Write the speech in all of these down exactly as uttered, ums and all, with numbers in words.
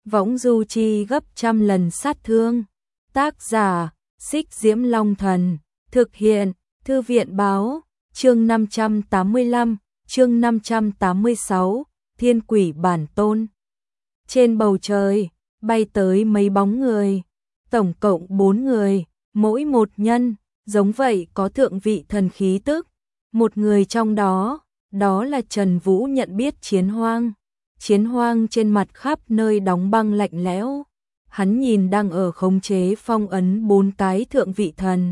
võng du chi gấp trăm lần sát thương. Tác giả, Xích Diễm Long Thần, thực hiện, Thư viện Báo, chương năm trăm tám mươi lăm, chương năm trăm tám mươi sáu, Thiên Quỷ Bản Tôn. Trên bầu trời, bay tới mấy bóng người, tổng cộng bốn người, mỗi một nhân, giống vậy có thượng vị thần khí tức. Một người trong đó, đó là Trần Vũ nhận biết Chiến Hoang. Chiến Hoang trên mặt khắp nơi đóng băng lạnh lẽo. Hắn nhìn đang ở khống chế phong ấn bốn cái thượng vị thần.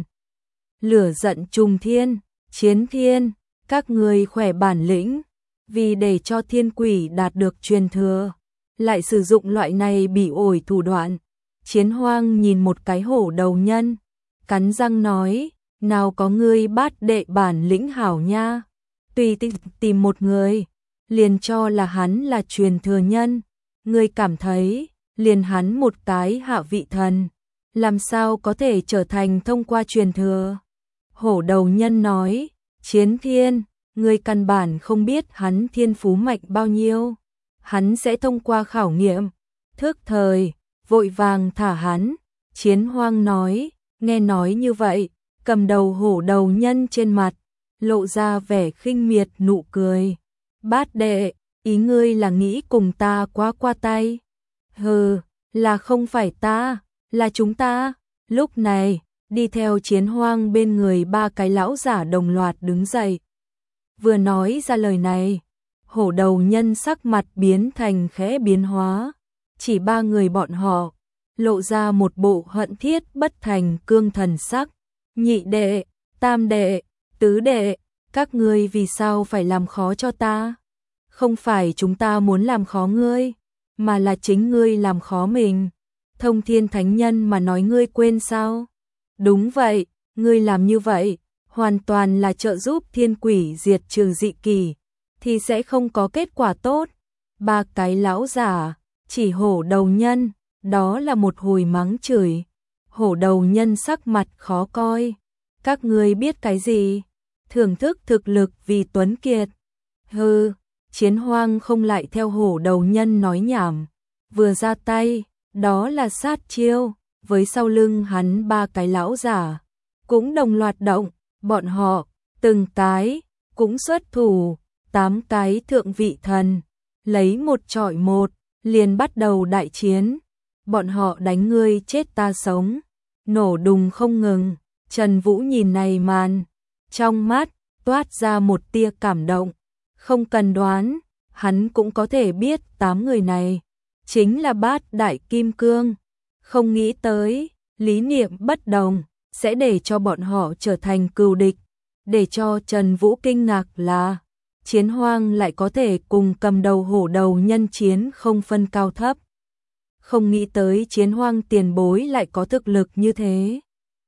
Lửa giận trùng thiên, Chiến Thiên, các người khỏe bản lĩnh, vì để cho thiên quỷ đạt được truyền thừa, lại sử dụng loại này bị ổi thủ đoạn. Chiến Hoang nhìn một cái hổ đầu nhân, cắn răng nói, nào có ngươi bát đệ bản lĩnh hảo nha, tùy tìm một người, liền cho là hắn là truyền thừa nhân, ngươi cảm thấy, liền hắn một cái hạ vị thần, làm sao có thể trở thành thông qua truyền thừa. Hổ đầu nhân nói, Chiến Thiên, ngươi căn bản không biết hắn thiên phú mạnh bao nhiêu, hắn sẽ thông qua khảo nghiệm, thức thời, vội vàng thả hắn. Chiến Hoang nói, nghe nói như vậy, cầm đầu hổ đầu nhân trên mặt, lộ ra vẻ khinh miệt nụ cười. Bát đệ, ý ngươi là nghĩ cùng ta quá qua tay? Hừ, là không phải ta, là chúng ta. Lúc này, đi theo Chiến Hoang bên người ba cái lão giả đồng loạt đứng dậy. Vừa nói ra lời này, hổ đầu nhân sắc mặt biến thành khẽ biến hóa. Chỉ ba người bọn họ, lộ ra một bộ hận thiết bất thành cương thần sắc. Nhị đệ, tam đệ, tứ đệ, các ngươi vì sao phải làm khó cho ta? Không phải chúng ta muốn làm khó ngươi, mà là chính ngươi làm khó mình. Thông Thiên Thánh Nhân mà nói ngươi quên sao? Đúng vậy, ngươi làm như vậy, hoàn toàn là trợ giúp thiên quỷ diệt trừ dị kỳ, thì sẽ không có kết quả tốt. Ba cái lão giả, chỉ hổ đầu nhân, đó là một hồi mắng chửi. Hổ đầu nhân sắc mặt khó coi. Các ngươi biết cái gì? Thưởng thức thực lực vì tuấn kiệt. Hừ, Chiến Hoang không lại theo hổ đầu nhân nói nhảm. Vừa ra tay, đó là sát chiêu, với sau lưng hắn ba cái lão giả. Cũng đồng loạt động, bọn họ, từng cái, cũng xuất thủ, tám cái thượng vị thần. Lấy một chọi một, liền bắt đầu đại chiến. Bọn họ đánh ngươi chết ta sống, nổ đùng không ngừng. Trần Vũ nhìn này màn, trong mắt toát ra một tia cảm động. Không cần đoán, hắn cũng có thể biết tám người này chính là bát đại kim cương. Không nghĩ tới, lý niệm bất đồng sẽ để cho bọn họ trở thành cừu địch. Để cho Trần Vũ kinh ngạc là Chiến Hoang lại có thể cùng cầm đầu hổ đầu nhân chiến không phân cao thấp. Không nghĩ tới Chiến Hoang tiền bối lại có thực lực như thế.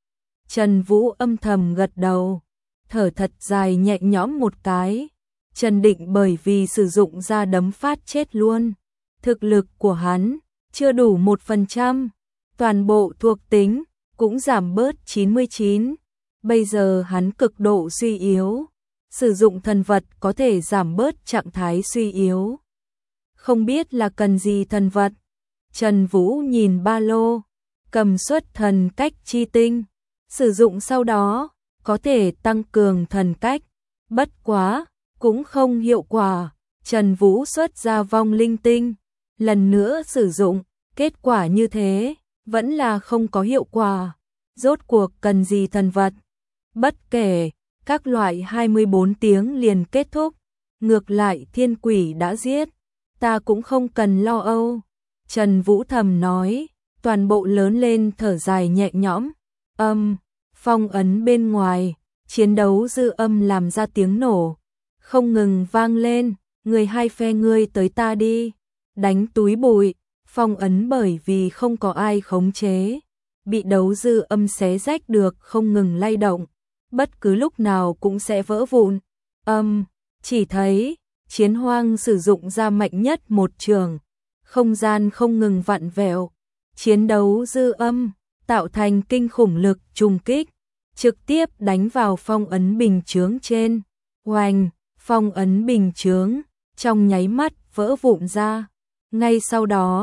Trần Vũ âm thầm gật đầu, thở thật dài nhẹ nhõm một cái. Trần Định bởi vì sử dụng ra đấm phát chết luôn. Thực lực của hắn chưa đủ một phần trăm, toàn bộ thuộc tính cũng giảm bớt chín mươi chín. Bây giờ hắn cực độ suy yếu, sử dụng thần vật có thể giảm bớt trạng thái suy yếu. Không biết là cần gì thần vật. Trần Vũ nhìn ba lô, cầm xuất thần cách chi tinh, sử dụng sau đó có thể tăng cường thần cách, bất quá cũng không hiệu quả. Trần Vũ xuất ra vong linh tinh, lần nữa sử dụng, kết quả như thế vẫn là không có hiệu quả. Rốt cuộc cần gì thần vật? Bất kể, các loại hai mươi bốn tiếng liền kết thúc, ngược lại thiên quỷ đã giết, ta cũng không cần lo âu. Trần Vũ thầm nói, toàn bộ lớn lên thở dài nhẹ nhõm. Âm, phong ấn bên ngoài, chiến đấu dư âm làm ra tiếng nổ, không ngừng vang lên. Người hai phe ngươi tới ta đi, đánh túi bụi. Phong ấn bởi vì không có ai khống chế, bị đấu dư âm xé rách được không ngừng lay động, bất cứ lúc nào cũng sẽ vỡ vụn. Âm, chỉ thấy Chiến Hoang sử dụng ra mạnh nhất một trường, không gian không ngừng vặn vẹo, chiến đấu dư âm tạo thành kinh khủng lực trùng kích, trực tiếp đánh vào phong ấn bình chướng trên. Oanh, phong ấn bình chướng trong nháy mắt vỡ vụn ra. Ngay sau đó,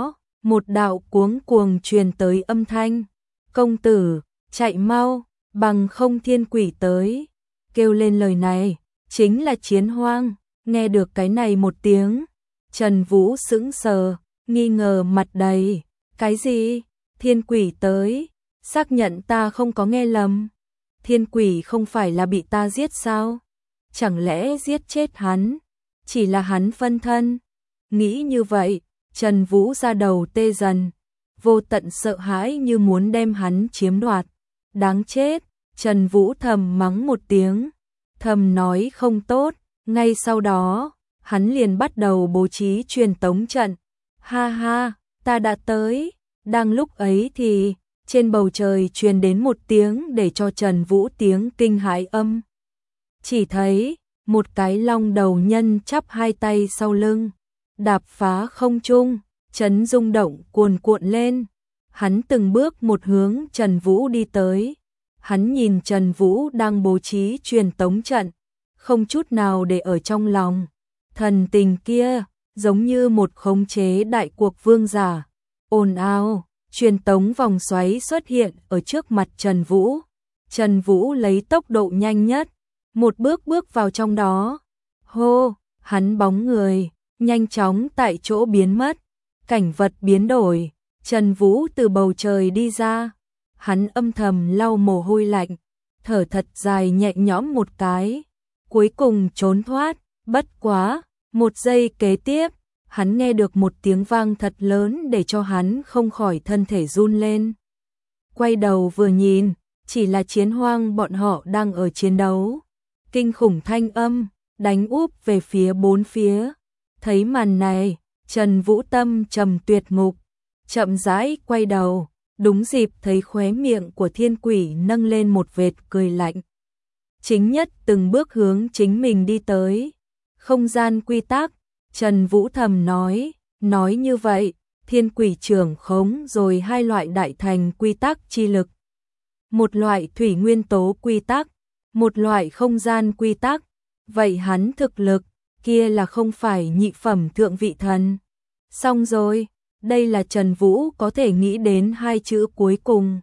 một đạo cuống cuồng truyền tới âm thanh. Công tử, chạy mau, bằng không thiên quỷ tới. Kêu lên lời này, chính là Chiến Hoang. Nghe được cái này một tiếng, Trần Vũ sững sờ, nghi ngờ mặt đầy. Cái gì? Thiên quỷ tới? Xác nhận ta không có nghe lầm. Thiên quỷ không phải là bị ta giết sao? Chẳng lẽ giết chết hắn? Chỉ là hắn phân thân. Nghĩ như vậy, Trần Vũ ra đầu tê dần, vô tận sợ hãi như muốn đem hắn chiếm đoạt. Đáng chết, Trần Vũ thầm mắng một tiếng, thầm nói không tốt, ngay sau đó, hắn liền bắt đầu bố trí truyền tống trận. Ha ha, ta đã tới. Đang lúc ấy thì, trên bầu trời truyền đến một tiếng để cho Trần Vũ tiếng kinh hãi âm. Chỉ thấy, một cái long đầu nhân chắp hai tay sau lưng, đạp phá không trung, chấn rung động cuồn cuộn lên. Hắn từng bước một hướng Trần Vũ đi tới. Hắn nhìn Trần Vũ đang bố trí truyền tống trận, không chút nào để ở trong lòng. Thần tình kia, giống như một khống chế đại cuộc vương giả. Ồn ào, truyền tống vòng xoáy xuất hiện ở trước mặt Trần Vũ. Trần Vũ lấy tốc độ nhanh nhất, một bước bước vào trong đó. Hô, hắn bóng người, nhanh chóng tại chỗ biến mất. Cảnh vật biến đổi, Trần Vũ từ bầu trời đi ra. Hắn âm thầm lau mồ hôi lạnh, thở thật dài nhẹ nhõm một cái. Cuối cùng trốn thoát, bất quá, một giây kế tiếp, hắn nghe được một tiếng vang thật lớn để cho hắn không khỏi thân thể run lên. Quay đầu vừa nhìn, chỉ là Chiến Hoang bọn họ đang ở chiến đấu. Kinh khủng thanh âm, đánh úp về phía bốn phía. Thấy màn này, Trần Vũ tâm trầm tuyệt ngục, chậm rãi quay đầu, đúng dịp thấy khóe miệng của thiên quỷ nâng lên một vệt cười lạnh. Chính nhất từng bước hướng chính mình đi tới. Không gian quy tắc, Trần Vũ thầm nói, nói như vậy, thiên quỷ trưởng khống rồi hai loại đại thành quy tắc chi lực. Một loại thủy nguyên tố quy tắc, một loại không gian quy tắc. Vậy hắn thực lực, kia là không phải nhị phẩm thượng vị thần. Xong rồi, đây là Trần Vũ có thể nghĩ đến hai chữ cuối cùng.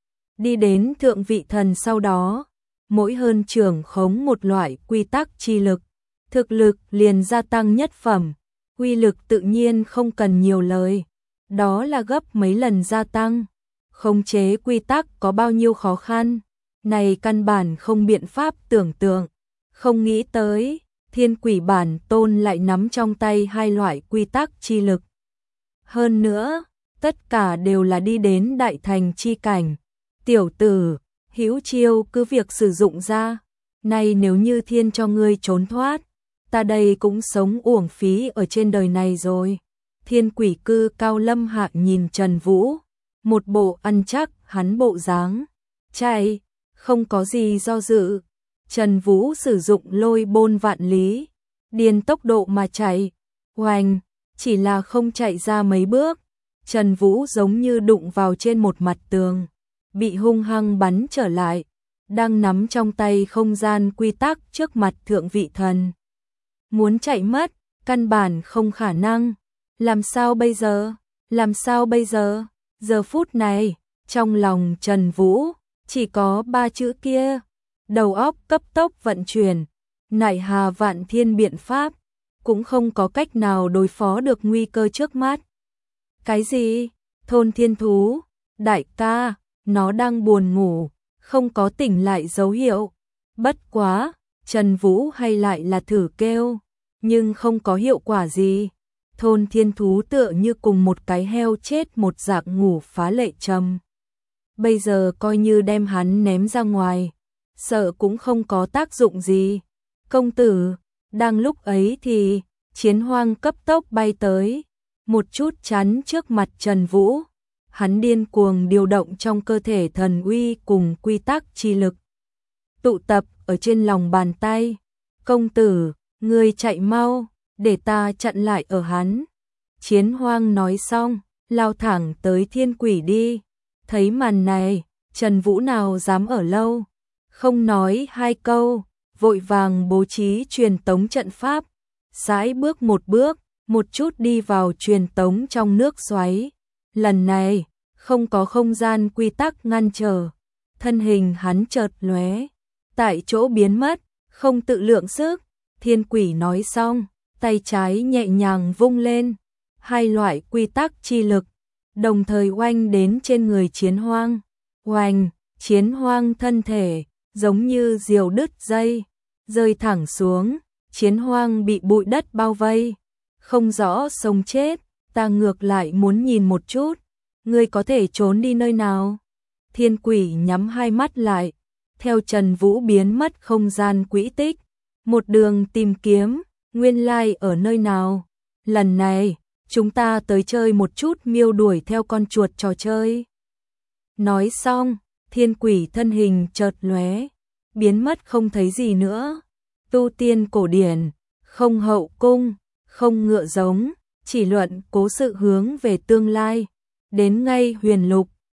Đi đến thượng vị thần sau đó, mỗi hơn trưởng khống một loại quy tắc chi lực, thực lực liền gia tăng nhất phẩm, uy lực tự nhiên không cần nhiều lời, đó là gấp mấy lần gia tăng. Khống chế quy tắc có bao nhiêu khó khăn, này căn bản không biện pháp tưởng tượng. Không nghĩ tới, thiên quỷ bản tôn lại nắm trong tay hai loại quy tắc chi lực. Hơn nữa, tất cả đều là đi đến đại thành chi cảnh. Tiểu tử, hữu chiêu cứ việc sử dụng ra. Này nếu như thiên cho ngươi trốn thoát, ta đây cũng sống uổng phí ở trên đời này rồi. Thiên quỷ cư cao lâm hạ nhìn Trần Vũ, một bộ ăn chắc hắn bộ dáng. Chạy, không có gì do dự. Trần Vũ sử dụng lôi bôn vạn lý, điên tốc độ mà chạy. Oanh, chỉ là không chạy ra mấy bước, Trần Vũ giống như đụng vào trên một mặt tường, bị hung hăng bắn trở lại, đang nắm trong tay không gian quy tắc trước mặt thượng vị thần. Muốn chạy mất, căn bản không khả năng. Làm sao bây giờ? Làm sao bây giờ? Giờ phút này, trong lòng Trần Vũ chỉ có ba chữ kia. Đầu óc cấp tốc vận chuyển, nại hà vạn thiên biện pháp, cũng không có cách nào đối phó được nguy cơ trước mắt. Cái gì? Thôn thiên thú, đại ca, nó đang buồn ngủ, không có tỉnh lại dấu hiệu. Bất quá, Trần Vũ hay lại là thử kêu, nhưng không có hiệu quả gì. Thôn thiên thú tựa như cùng một cái heo chết một dạng ngủ phá lệ trầm. Bây giờ coi như đem hắn ném ra ngoài, sợ cũng không có tác dụng gì. Công tử, đang lúc ấy thì, Chiến Hoang cấp tốc bay tới, một chút chắn trước mặt Trần Vũ. Hắn điên cuồng điều động trong cơ thể thần uy cùng quy tắc chi lực, tụ tập ở trên lòng bàn tay. Công tử, ngươi chạy mau, để ta chặn lại ở hắn. Chiến Hoang nói xong, lao thẳng tới thiên quỷ đi. Thấy màn này, Trần Vũ nào dám ở lâu, không nói hai câu, vội vàng bố trí truyền tống trận pháp, sải bước một bước, một chút đi vào truyền tống trong nước xoáy. Lần này, không có không gian quy tắc ngăn trở, thân hình hắn chợt lóe, tại chỗ biến mất, không tự lượng sức. Thiên quỷ nói xong, tay trái nhẹ nhàng vung lên, hai loại quy tắc chi lực đồng thời oanh đến trên người Chiến Hoang. Oanh, Chiến Hoang thân thể giống như diều đứt dây, rơi thẳng xuống. Chiến Hoang bị bụi đất bao vây, không rõ sống chết. Ta ngược lại muốn nhìn một chút, ngươi có thể trốn đi nơi nào? Thiên quỷ nhắm hai mắt lại, theo Trần Vũ biến mất không gian quỹ tích, một đường tìm kiếm, nguyên lai ở nơi nào. Lần này, chúng ta tới chơi một chút miêu đuổi theo con chuột trò chơi. Nói xong, thiên quỷ thân hình chợt lóe, biến mất không thấy gì nữa. Tu tiên cổ điển, không hậu cung, không ngựa giống, chỉ luận cố sự hướng về tương lai. Đến ngay huyền lục,